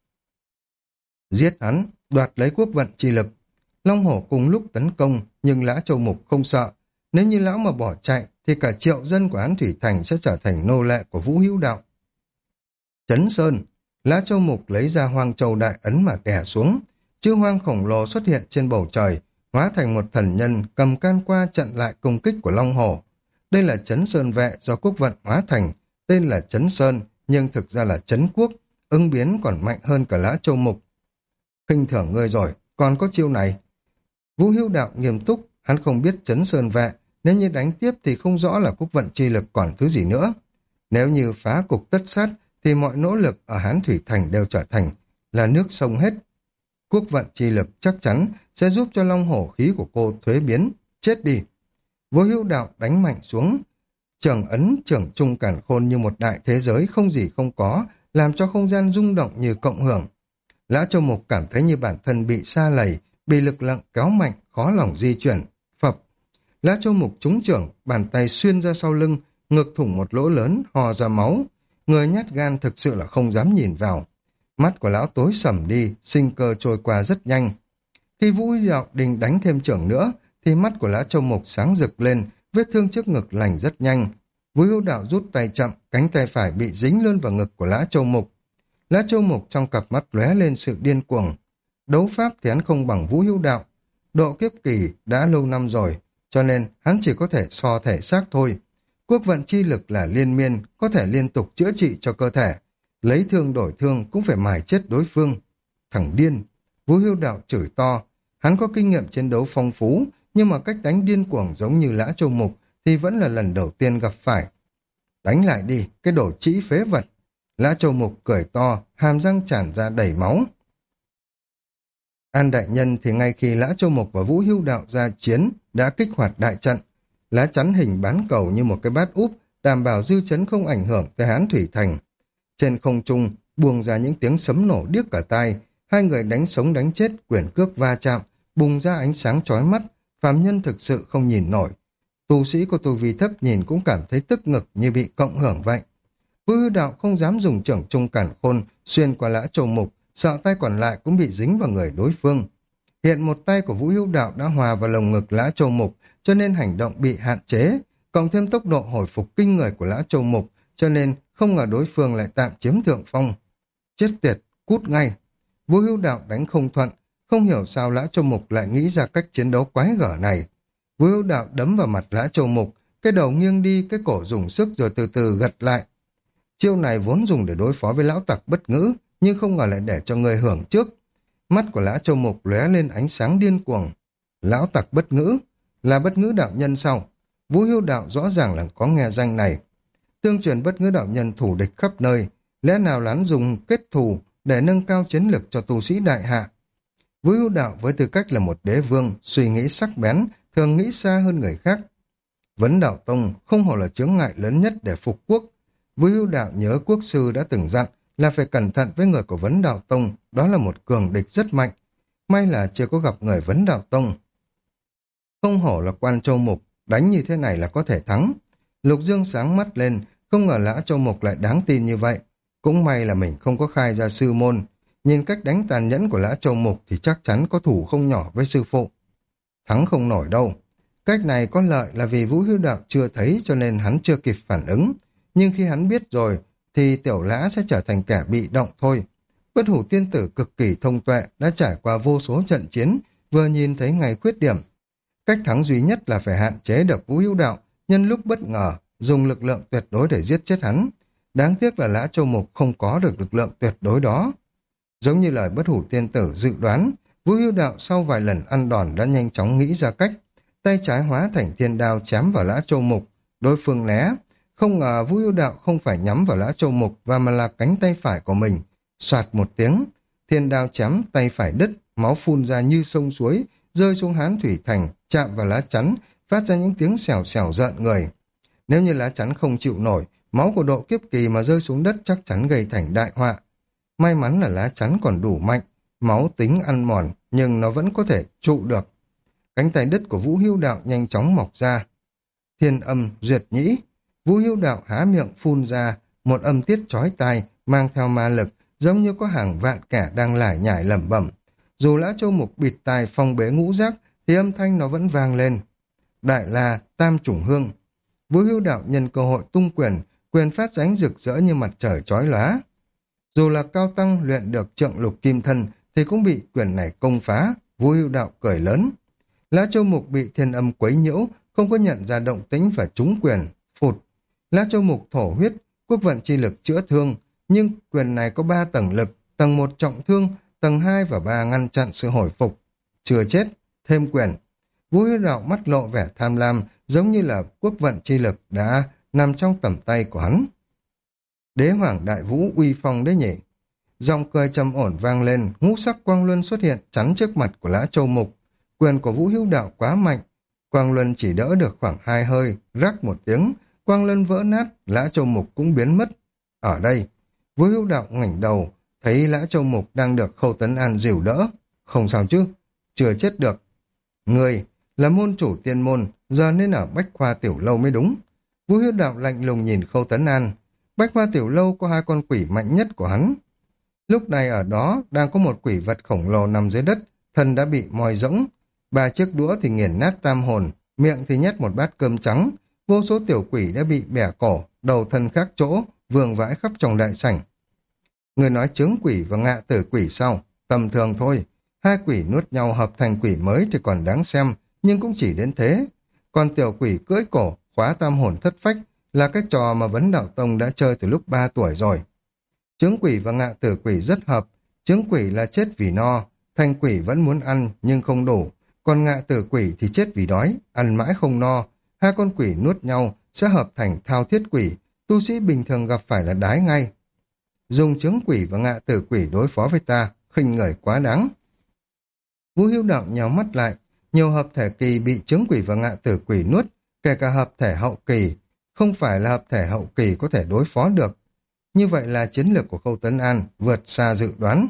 Giết hắn, đoạt lấy quốc vận chi lực. Long hổ cùng lúc tấn công, nhưng Lã Châu Mục không sợ. Nếu như lão mà bỏ chạy, thì cả triệu dân của Hán Thủy Thành sẽ trở thành nô lệ của Vũ Hữu Đạo. Chấn Sơn, Lã Châu Mục lấy ra Hoang Châu Đại Ấn mà đè xuống. Chư hoang khổng lồ xuất hiện trên bầu trời, hóa thành một thần nhân cầm can qua chặn lại công kích của Long hổ. Đây là Chấn Sơn vệ do quốc vận hóa thành, tên là Chấn Sơn, nhưng thực ra là Chấn Quốc, ứng biến còn mạnh hơn cả Lã Châu Mục. Khinh thường ngươi rồi, còn có chiêu này. Vũ Hữu Đạo nghiêm túc, hắn không biết Chấn Sơn vệ, nếu như đánh tiếp thì không rõ là quốc vận chi lực còn thứ gì nữa. Nếu như phá cục tất sát, thì mọi nỗ lực ở Hán Thủy Thành đều trở thành là nước sông hết. Quốc vận chi lực chắc chắn sẽ giúp cho long hổ khí của cô thuế biến, chết đi. Vũ Hữu Đạo đánh mạnh xuống, trường ấn trưởng trung càn khôn như một đại thế giới không gì không có, làm cho không gian rung động như cộng hưởng. Lã Châu Mục cảm thấy như bản thân bị sa lầy, bị lực lượng kéo mạnh, khó lòng di chuyển. Phập, Lã Châu Mục trúng chưởng, bàn tay xuyên ra sau lưng, ngực thủng một lỗ lớn, hò ra máu. Người nhát gan thực sự là không dám nhìn vào. Mắt của lão tối sầm đi, sinh cơ trôi qua rất nhanh. Khi Vũ Huy Đạo định đánh thêm chưởng nữa, thì mắt của Lã Châu Mục sáng rực lên, vết thương trước ngực lành rất nhanh. Vũ Hữu Đạo rút tay chậm, cánh tay phải bị dính luôn vào ngực của Lã Châu Mục. Lã Châu Mục trong cặp mắt lóe lên sự điên cuồng. Đấu pháp thì hắn không bằng Vũ Hữu Đạo. Độ kiếp kỳ đã lâu năm rồi, cho nên hắn chỉ có thể so thể xác thôi. Quốc vận chi lực là liên miên, có thể liên tục chữa trị cho cơ thể. Lấy thương đổi thương cũng phải mài chết đối phương. Thằng điên! Vũ Hữu Đạo chửi to. Hắn có kinh nghiệm chiến đấu phong phú, nhưng mà cách đánh điên cuồng giống như Lã Châu Mục thì vẫn là lần đầu tiên gặp phải. Đánh lại đi, cái đồ trĩ phế vật! Lã Châu Mục cười to, hàm răng tràn ra đầy máu. An đại nhân thì ngay khi Lã Châu Mục và Vũ Hữu Đạo ra chiến đã kích hoạt đại trận. Lá chắn hình bán cầu như một cái bát úp, đảm bảo dư chấn không ảnh hưởng tới Hán Thủy Thành. Trên không trung buông ra những tiếng sấm nổ điếc cả tai, hai người đánh sống đánh chết, quyền cước va chạm, bùng ra ánh sáng chói mắt, phàm nhân thực sự không nhìn nổi. Tu sĩ của tu vi thấp nhìn cũng cảm thấy tức ngực như bị cộng hưởng vậy. Vũ Hữu Đạo không dám dùng chưởng trung cản khôn xuyên qua Lã Châu Mục, sợ tay còn lại cũng bị dính vào người đối phương. Hiện một tay của Vũ Hữu Đạo đã hòa vào lồng ngực Lã Châu Mục, cho nên hành động bị hạn chế, cộng thêm tốc độ hồi phục kinh người của Lã Châu Mục, cho nên không ngờ đối phương lại tạm chiếm thượng phong. Chết tiệt, cút ngay! Vũ Hữu Đạo đánh không thuận, không hiểu sao Lã Châu Mục lại nghĩ ra cách chiến đấu quái gở này. Vũ Hữu Đạo đấm vào mặt Lã Châu Mục, cái đầu nghiêng đi, cái cổ dùng sức rồi từ từ gật lại. Chiêu này vốn dùng để đối phó với lão tặc bất ngữ, nhưng không ngờ lại để cho người hưởng trước. Mắt của Lã Châu Mục lóe lên ánh sáng điên cuồng. Lão tặc bất ngữ? Là bất ngữ đạo nhân sao? Vũ Hữu Đạo rõ ràng là có nghe danh này. Tương truyền bất ngữ đạo nhân thủ địch khắp nơi, lẽ nào hắn dùng kết thù để nâng cao chiến lực cho tu sĩ đại hạ? Vũ Hữu Đạo với tư cách là một đế vương, suy nghĩ sắc bén, thường nghĩ xa hơn người khác. Vấn Đạo Tông không hổ là chướng ngại lớn nhất để phục quốc. Vũ Hữu Đạo nhớ quốc sư đã từng dặn là phải cẩn thận với người của Vấn Đạo Tông, đó là một cường địch rất mạnh. May là chưa có gặp người Vấn Đạo Tông. Không hổ là Quan Châu Mục, đánh như thế này là có thể thắng. Lục Dương sáng mắt lên, không ngờ Lã Châu Mục lại đáng tin như vậy. Cũng may là mình không có khai ra sư môn. Nhìn cách đánh tàn nhẫn của Lã Châu Mục thì chắc chắn có thủ không nhỏ với sư phụ. Thắng không nổi đâu. Cách này có lợi là vì Vũ Hữu Đạo chưa thấy cho nên hắn chưa kịp phản ứng. Nhưng khi hắn biết rồi thì Tiểu Lã sẽ trở thành kẻ bị động thôi. Bất Hủ Tiên Tử cực kỳ thông tuệ, đã trải qua vô số trận chiến, vừa nhìn thấy ngay khuyết điểm. Cách thắng duy nhất là phải hạn chế được Vũ Hữu Đạo, nhân lúc bất ngờ, dùng lực lượng tuyệt đối để giết chết hắn. Đáng tiếc là Lã Châu Mục không có được lực lượng tuyệt đối đó. Giống như lời Bất Hủ Tiên Tử dự đoán, Vũ Hữu Đạo sau vài lần ăn đòn đã nhanh chóng nghĩ ra cách. Tay trái hóa thành thiên đao chém vào Lã Châu Mục, đối phương né. Không ngờ Vũ Hữu Đạo không phải nhắm vào Lã Châu Mục mà là cánh tay phải của mình. Soạt một tiếng, thiên đao chém tay phải đứt, máu phun ra như sông suối, rơi xuống Hán Thủy Thành, chạm vào lá chắn, phát ra những tiếng xèo xèo rợn người. Nếu như lá chắn không chịu nổi, máu của độ kiếp kỳ mà rơi xuống đất chắc chắn gây thành đại họa. May mắn là lá chắn còn đủ mạnh, máu tính ăn mòn, nhưng nó vẫn có thể trụ được. Cánh tay đứt của Vũ Hữu Đạo nhanh chóng mọc ra. Thiên âm duyệt nhĩ, Vũ Hữu Đạo há miệng phun ra một âm tiết chói tai, mang theo ma lực, giống như có hàng vạn kẻ đang lải nhải lẩm bẩm. Dù Lã Châu Mục bịt tai phong bế ngũ giác, thì âm thanh nó vẫn vang lên. Đại La Tam Chủng Hương. Vũ Hữu Đạo nhân cơ hội tung quyền, quyền phát ra ánh rực rỡ như mặt trời chói lóa. Dù là cao tăng luyện được trượng lục kim thân, thì cũng bị quyền này công phá. Vũ Hữu Đạo cười lớn. Lã Châu Mục bị thiên âm quấy nhiễu, không có nhận ra động tĩnh và trúng quyền, phụt. Lã Châu Mục thổ huyết, quốc vận chi lực chữa thương, nhưng quyền này có 3 tầng lực, tầng 1 trọng thương, tầng 2 và 3 ngăn chặn sự hồi phục. Chưa chết, thêm quyền. Vũ Hữu Đạo mắt lộ vẻ tham lam, giống như là quốc vận chi lực đã nằm trong tầm tay của hắn. Đế Hoàng Đại Vũ uy phong đấy nhỉ. Giọng cười trầm ổn vang lên, ngũ sắc quang luân xuất hiện chắn trước mặt của Lã Châu Mục. Quyền của Vũ Hữu Đạo quá mạnh, quang luân chỉ đỡ được khoảng 2 hơi, rắc một tiếng, quang luân vỡ nát, Lã Châu Mục cũng biến mất. Ở đây, Vũ Hữu Đạo ngoảnh đầu, thấy Lã Châu Mục đang được Khâu Tấn An dìu đỡ. Không sao chứ, chưa chết được. Người là môn chủ tiên môn, giờ nên ở Bách Khoa Tiểu Lâu mới đúng. Vũ Hiếu Đạo lạnh lùng nhìn Khâu Tấn An. Bách Khoa Tiểu Lâu có hai con quỷ mạnh nhất của hắn. Lúc này ở đó đang có một quỷ vật khổng lồ nằm dưới đất, thân đã bị moi rỗng. Ba chiếc đũa thì nghiền nát tam hồn, miệng thì nhét một bát cơm trắng. Vô số tiểu quỷ đã bị bẻ cổ, đầu thân khác chỗ, vương vãi khắp trong đại sảnh. Người nói chướng quỷ và ngạ tử quỷ sau, tầm thường thôi. Hai quỷ nuốt nhau hợp thành quỷ mới thì còn đáng xem, nhưng cũng chỉ đến thế. Còn tiểu quỷ cưỡi cổ, khóa tam hồn thất phách là cái trò mà Vấn Đạo Tông đã chơi từ lúc 3 tuổi rồi. Chướng quỷ và ngạ tử quỷ rất hợp. Chướng quỷ là chết vì no, thành quỷ vẫn muốn ăn nhưng không đủ. Còn ngạ tử quỷ thì chết vì đói, ăn mãi không no. Hai con quỷ nuốt nhau sẽ hợp thành thao thiết quỷ, tu sĩ bình thường gặp phải là đái ngay. Dùng chướng quỷ và ngạ tử quỷ đối phó với ta, khinh người quá đáng. Vũ Hiếu Đạo nhào mắt lại, nhiều hợp thể kỳ bị chướng quỷ và ngạ tử quỷ nuốt, kể cả hợp thể hậu kỳ, không phải là hợp thể hậu kỳ có thể đối phó được. Như vậy là chiến lược của Khâu Tấn An vượt xa dự đoán.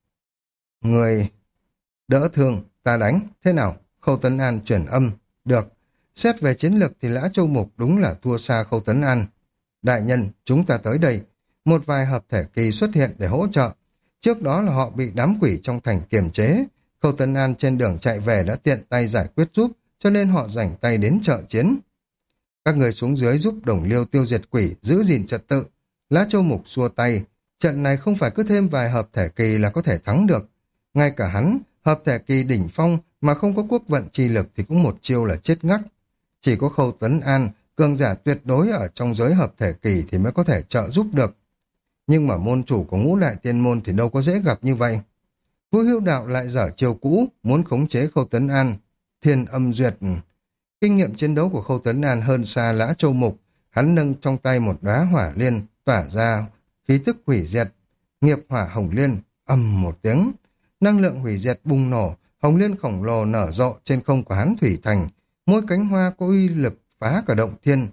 Người đỡ thương, ta đánh, thế nào? Khâu Tấn An chuyển âm, được. Xét về chiến lược thì Lã Châu Mục đúng là thua xa Khâu Tấn An. Đại nhân, chúng ta tới đây. Một vài hợp thể kỳ xuất hiện để hỗ trợ. Trước đó là họ bị đám quỷ trong thành kiềm chế. Khâu Tấn An trên đường chạy về đã tiện tay giải quyết giúp, cho nên họ rảnh tay đến trợ chiến. Các người xuống dưới giúp Đồng Liêu tiêu diệt quỷ, giữ gìn trật tự. Lã Châu Mục xua tay. Trận này không phải cứ thêm vài hợp thể kỳ là có thể thắng được. Ngay cả hắn, hợp thể kỳ đỉnh phong mà không có quốc vận chi lực thì cũng một chiêu là chết ngắt. Chỉ có Khâu Tấn An, cường giả tuyệt đối ở trong giới hợp thể kỳ thì mới có thể trợ giúp được. Nhưng mà môn chủ của Ngũ Đại Tiên Môn thì đâu có dễ gặp như vậy. Vũ Hiếu Đạo lại dở chiêu cũ, muốn khống chế Khâu Tấn An. Thiên Âm Duyệt. Kinh nghiệm chiến đấu của Khâu Tấn An hơn xa Lã Châu Mục. Hắn nâng trong tay một đóa hỏa liên, tỏa ra khí tức hủy diệt. Nghiệp hỏa hồng liên, ầm một tiếng. Năng lượng hủy diệt bùng nổ, hồng liên khổng lồ nở rộ trên không của hắn thủy thành. Mỗi cánh hoa có uy lực phá cả động thiên.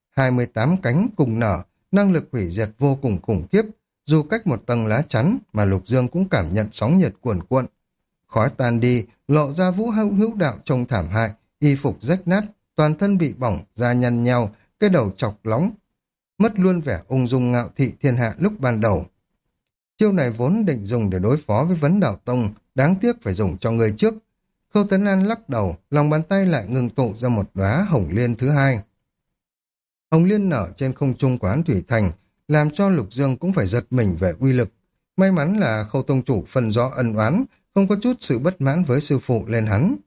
28 cánh cùng nở, năng lực hủy diệt vô cùng khủng khiếp. Dù cách một tầng lá chắn mà Lục Dương cũng cảm nhận sóng nhiệt cuồn cuộn. Khói tan đi, lộ ra Vũ Hữu Đạo trông thảm hại, y phục rách nát, toàn thân bị bỏng, da nhăn nheo, cái đầu chọc lóng. Mất luôn vẻ ung dung ngạo thị thiên hạ lúc ban đầu. Chiêu này vốn định dùng để đối phó với Vấn Đạo Tông, đáng tiếc phải dùng cho người trước. Khâu Tấn An lắc đầu, lòng bàn tay lại ngừng tụ ra một đóa hồng liên thứ hai. Hồng liên nở trên không trung của Hán Thủy Thành, làm cho Lục Dương cũng phải giật mình về uy lực. May mắn là Khâu Tông Chủ phân rõ ân oán, không có chút sự bất mãn với sư phụ lên hắn.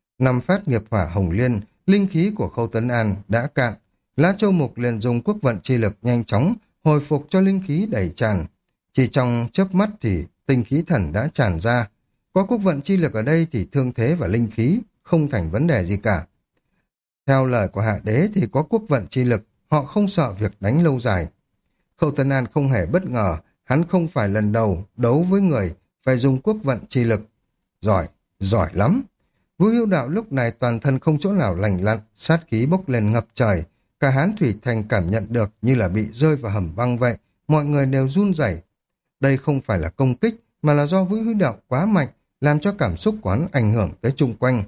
5 phát nghiệp hỏa hồng liên, linh khí của Khâu Tấn An đã cạn. Lã Châu Mục liền dùng quốc vận chi lực nhanh chóng, hồi phục cho linh khí đầy tràn. Chỉ trong chớp mắt thì tinh khí thần đã tràn ra. Có quốc vận chi lực ở đây thì thương thế và linh khí không thành vấn đề gì cả. Theo lời của Hạ Đế thì có quốc vận chi lực, họ không sợ việc đánh lâu dài. Khâu Tấn An không hề bất ngờ, hắn không phải lần đầu đấu với người phải dùng quốc vận chi lực. Giỏi, giỏi lắm. Vũ Hiếu Đạo lúc này toàn thân không chỗ nào lành lặn, sát khí bốc lên ngập trời. Cả Hán Thủy Thành cảm nhận được như là bị rơi vào hầm băng vậy, mọi người đều run rẩy. Đây không phải là công kích, mà là do Vũ Hiếu Đạo quá mạnh, làm cho cảm xúc của hắn ảnh hưởng tới chung quanh.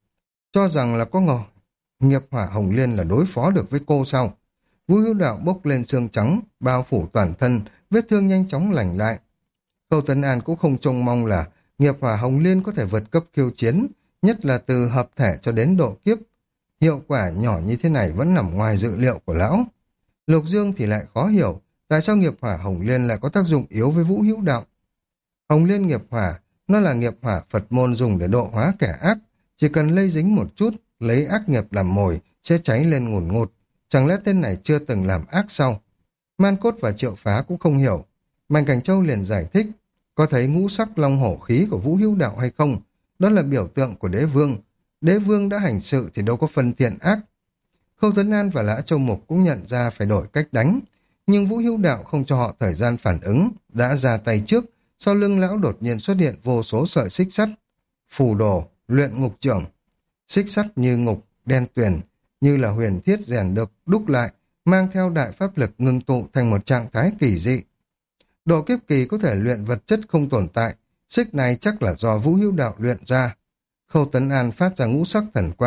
Cho rằng là có nghiệp hỏa hồng liên là đối phó được với cô sao? Vũ Hiếu Đạo bốc lên xương trắng, bao phủ toàn thân, vết thương nhanh chóng lành lại. Khâu Tấn An cũng không trông mong là nghiệp hỏa hồng liên có thể vượt cấp khiêu chiến, nhất là từ hợp thể cho đến độ kiếp. Hiệu quả nhỏ như thế này vẫn nằm ngoài dự liệu của lão. Lục Dương thì lại khó hiểu, tại sao nghiệp hỏa hồng liên lại có tác dụng yếu với Vũ Hiếu Đạo. Hồng liên nghiệp hỏa, nó là nghiệp hỏa Phật môn dùng để độ hóa kẻ ác, chỉ cần lây dính một chút, lấy ác nghiệp làm mồi, sẽ cháy lên ngùn ngụt. Chẳng lẽ tên này chưa từng làm ác sao? Man Cốt và Triệu Phá cũng không hiểu. Mạnh Cảnh Châu liền giải thích, có thấy ngũ sắc long hổ khí của Vũ Hiếu Đạo hay không? Đó là biểu tượng của đế vương. Đế vương đã hành sự thì đâu có phân thiện ác. Khâu Tấn An và Lã Châu Mục cũng nhận ra phải đổi cách đánh. Nhưng Vũ Hiếu Đạo không cho họ thời gian phản ứng, đã ra tay trước. Sau lưng lão đột nhiên xuất hiện vô số sợi xích sắt. Phù đồ, luyện ngục trưởng. Xích sắt như ngục, đen tuyền, như là huyền thiết rèn được đúc lại, mang theo đại pháp lực ngưng tụ thành một trạng thái kỳ dị. Độ kiếp kỳ có thể luyện vật chất không tồn tại, xích này chắc là do Vũ Hiếu Đạo luyện ra. Khâu Tấn An phát ra ngũ sắc thần quang,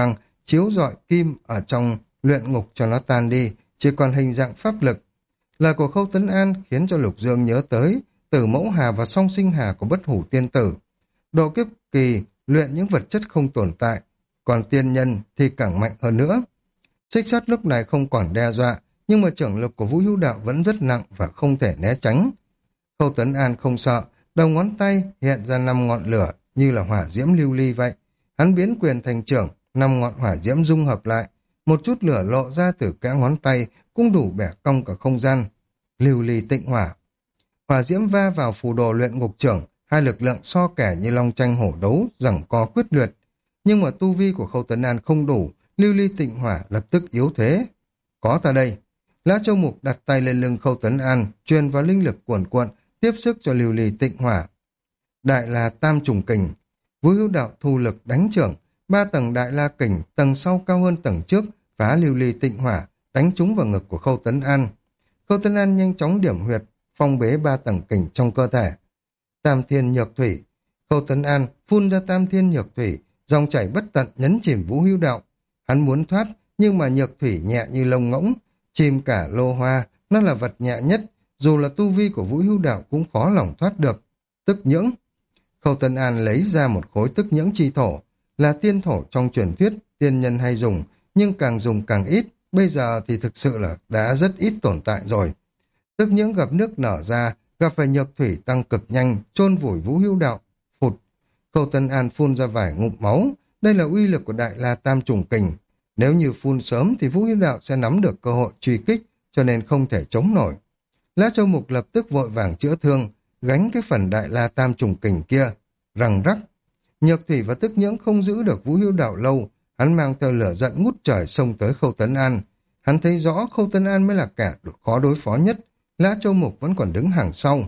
chiếu rọi kim ở trong luyện ngục cho nó tan đi, chỉ còn hình dạng pháp lực. Lời của Khâu Tấn An khiến cho Lục Dương nhớ tới Tử Mẫu Hà và Song Sinh Hà của Bất Hủ Tiên Tử. Độ kiếp kỳ luyện những vật chất không tồn tại, còn tiên nhân thì càng mạnh hơn nữa. Xích sắt lúc này không còn đe dọa, nhưng mà trưởng lực của Vũ Hữu Đạo vẫn rất nặng và không thể né tránh. Khâu Tấn An không sợ, đầu ngón tay hiện ra 5 ngọn lửa như là hỏa diễm lưu ly vậy. Hắn biến quyền thành trưởng, 5 ngọn hỏa diễm dung hợp lại, một chút lửa lộ ra từ kẽ ngón tay cũng đủ bẻ cong cả không gian. Lưu ly tịnh hỏa. Hỏa diễm va vào phù đồ luyện ngục trưởng, hai lực lượng so kẻ như long tranh hổ đấu, giằng co quyết liệt. Nhưng mà tu vi của Khâu Tấn An không đủ, lưu ly tịnh hỏa lập tức yếu thế. Có ta đây. Lã Châu Mục đặt tay lên lưng Khâu Tấn An, truyền vào linh lực cuồn cuộn, tiếp sức cho lưu ly tịnh hỏa. Đại La Tam Trùng Kình. Vũ Hữu Đạo thu lực đánh trưởng, 3 tầng Đại La Kình, tầng sau cao hơn tầng trước, phá lưu ly tịnh hỏa, đánh trúng vào ngực của Khâu Tấn An. Khâu Tấn An nhanh chóng điểm huyệt, phong bế 3 tầng kình trong cơ thể. Tam Thiên Nhược Thủy. Khâu Tấn An phun ra Tam Thiên Nhược Thủy, dòng chảy bất tận nhấn chìm Vũ Hữu Đạo. Hắn muốn thoát, nhưng mà Nhược Thủy nhẹ như lông ngỗng, chìm cả lô hoa, nó là vật nhẹ nhất, dù là tu vi của Vũ Hữu Đạo cũng khó lòng thoát được. Tức nhưỡng. Khâu Tấn An lấy ra một khối tức nhưỡng chi thổ, là tiên thổ trong truyền thuyết, tiên nhân hay dùng, nhưng càng dùng càng ít, bây giờ thì thực sự là đã rất ít tồn tại rồi. Tức nhưỡng gặp nước nở ra, gặp phải Nhược Thủy tăng cực nhanh, chôn vùi Vũ Hữu Đạo. Phụt. Khâu Tấn An phun ra vài ngụm máu, đây là uy lực của Đại La Tam Trùng Kình. Nếu như phun sớm thì Vũ Hữu Đạo sẽ nắm được cơ hội truy kích, cho nên không thể chống nổi. Lã Châu Mục lập tức vội vàng chữa thương, gánh cái phần Đại La Tam Trùng Kình kia, răng rắc. Nhược Thủy và tức nhưỡng không giữ được Vũ Hữu Đạo lâu, hắn mang theo lửa giận ngút trời xông tới Khâu Tấn An. Hắn thấy rõ Khâu Tấn An mới là kẻ khó đối phó nhất, Lã Châu Mục vẫn còn đứng hàng sau.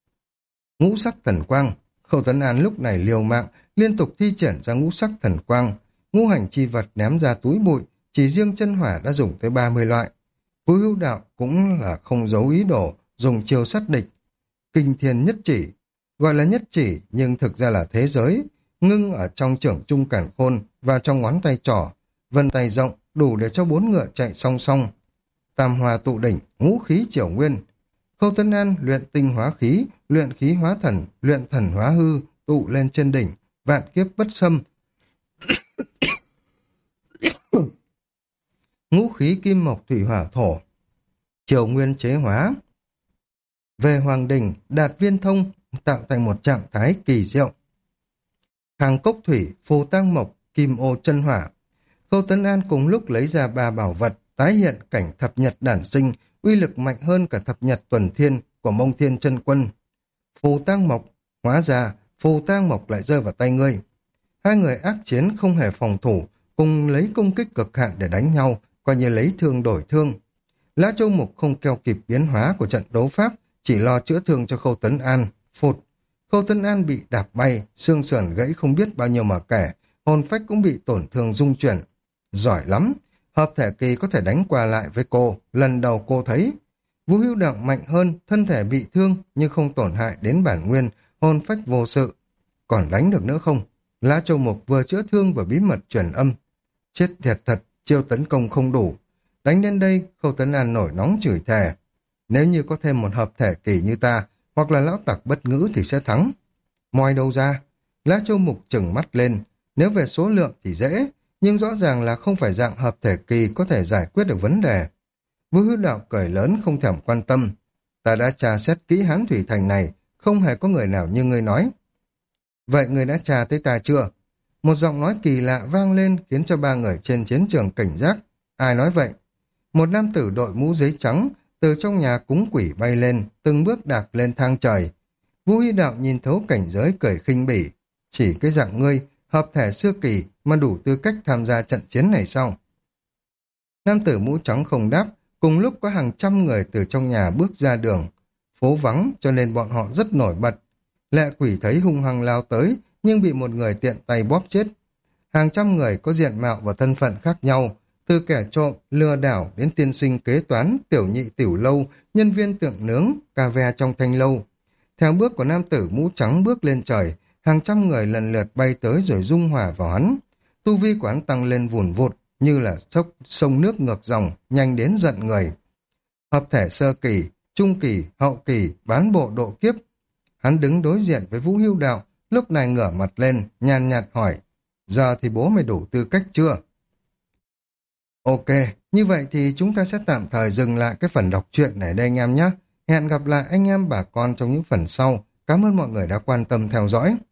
Ngũ sắc thần quang. Khâu Tấn An lúc này liều mạng, liên tục thi triển ra ngũ sắc thần quang. Ngũ hành chi vật ném ra túi bụi, chỉ riêng chân hỏa đã dùng tới 30 loại. Vũ Hữu Đạo cũng là không giấu ý đồ, dùng chiêu sát địch. Kinh thiên nhất chỉ. Gọi là nhất chỉ, nhưng thực ra là thế giới. Ngưng ở trong trưởng trung càn khôn và trong ngón tay trỏ. Vân tay rộng, đủ để cho 4 ngựa chạy song song. Tam hoa tụ đỉnh, ngũ khí triểu nguyên. Khâu Tấn An luyện tinh hóa khí, luyện khí hóa thần, luyện thần hóa hư, tụ lên trên đỉnh, vạn kiếp bất xâm. Ngũ khí kim mộc thủy hỏa thổ, triều nguyên chế hóa. Về hoàng đình, đạt viên thông, tạo thành một trạng thái kỳ diệu. Hàng cốc thủy, phù tang mộc, kim ô chân hỏa. Khâu Tấn An cùng lúc lấy ra 3 bảo vật, tái hiện cảnh thập nhật đản sinh, uy lực mạnh hơn cả thập nhật tuần thiên của Mông Thiên Chân Quân. Phù tang mộc, hóa ra phù tang mộc lại rơi vào tay ngươi. Hai người ác chiến không hề phòng thủ, cùng lấy công kích cực hạn để đánh nhau, coi như lấy thương đổi thương. Lã Châu Mục không keo kịp biến hóa của trận đấu pháp, chỉ lo chữa thương cho Khâu Tấn An. Phụt. Khâu Tấn An bị đạp bay, xương sườn gãy không biết bao nhiêu mà kể, hồn phách cũng bị tổn thương rung chuyển. Giỏi lắm, hợp thể kỳ có thể đánh qua lại với cô, lần đầu cô thấy. Vũ Hữu Đạo mạnh hơn, thân thể bị thương nhưng không tổn hại đến bản nguyên, hồn phách vô sự. Còn đánh được nữa không? Lã Châu Mục vừa chữa thương vừa bí mật truyền âm. Chết thiệt thật, chiêu tấn công không đủ. Đánh đến đây, Khâu Tấn An nổi nóng chửi thề. Nếu như có thêm một hợp thể kỳ như ta, hoặc là lão tặc bất ngữ thì sẽ thắng. Moi đâu ra? Lã Châu Mục trừng mắt lên. Nếu về số lượng thì dễ, nhưng rõ ràng là không phải dạng hợp thể kỳ có thể giải quyết được vấn đề. Vũ Hữu Đạo cười lớn không thèm quan tâm. Ta đã tra xét kỹ Hán Thủy Thành này, không hề có người nào như ngươi nói. Vậy ngươi đã tra tới ta chưa? Một giọng nói kỳ lạ vang lên khiến cho 3 người trên chiến trường cảnh giác. Ai nói vậy? Một nam tử đội mũ giấy trắng từ trong nhà cúng quỷ bay lên, từng bước đạp lên thang trời. Vũ Hữu Đạo nhìn thấu cảnh giới cười khinh bỉ. Chỉ cái dạng ngươi, hợp thể xưa kỳ mà đủ tư cách tham gia trận chiến này sao? Nam tử mũ trắng không đáp, cùng lúc có hàng trăm người từ trong nhà bước ra đường. Phố vắng cho nên bọn họ rất nổi bật. Lệ quỷ thấy hung hăng lao tới, nhưng bị một người tiện tay bóp chết. Hàng trăm người có diện mạo và thân phận khác nhau, từ kẻ trộm, lừa đảo đến tiên sinh kế toán, tiểu nhị tiểu lâu, nhân viên tượng nướng, cà ve trong thanh lâu. Theo bước của nam tử mũ trắng bước lên trời, hàng trăm người lần lượt bay tới rồi dung hòa vào hắn. Tu vi của hắn tăng lên vùn vụt, như là sông nước ngược dòng, nhanh đến giận người. Hợp thể sơ kỳ, trung kỳ, hậu kỳ, bán bộ độ kiếp. Hắn đứng đối diện với Vũ Hưu Đạo, lúc này ngửa mặt lên, nhàn nhạt hỏi, giờ thì bố mày đủ tư cách chưa? Ok, như vậy thì chúng ta sẽ tạm thời dừng lại cái phần đọc truyện này đây anh em nhé. Hẹn gặp lại anh em bà con trong những phần sau. Cảm ơn mọi người đã quan tâm theo dõi.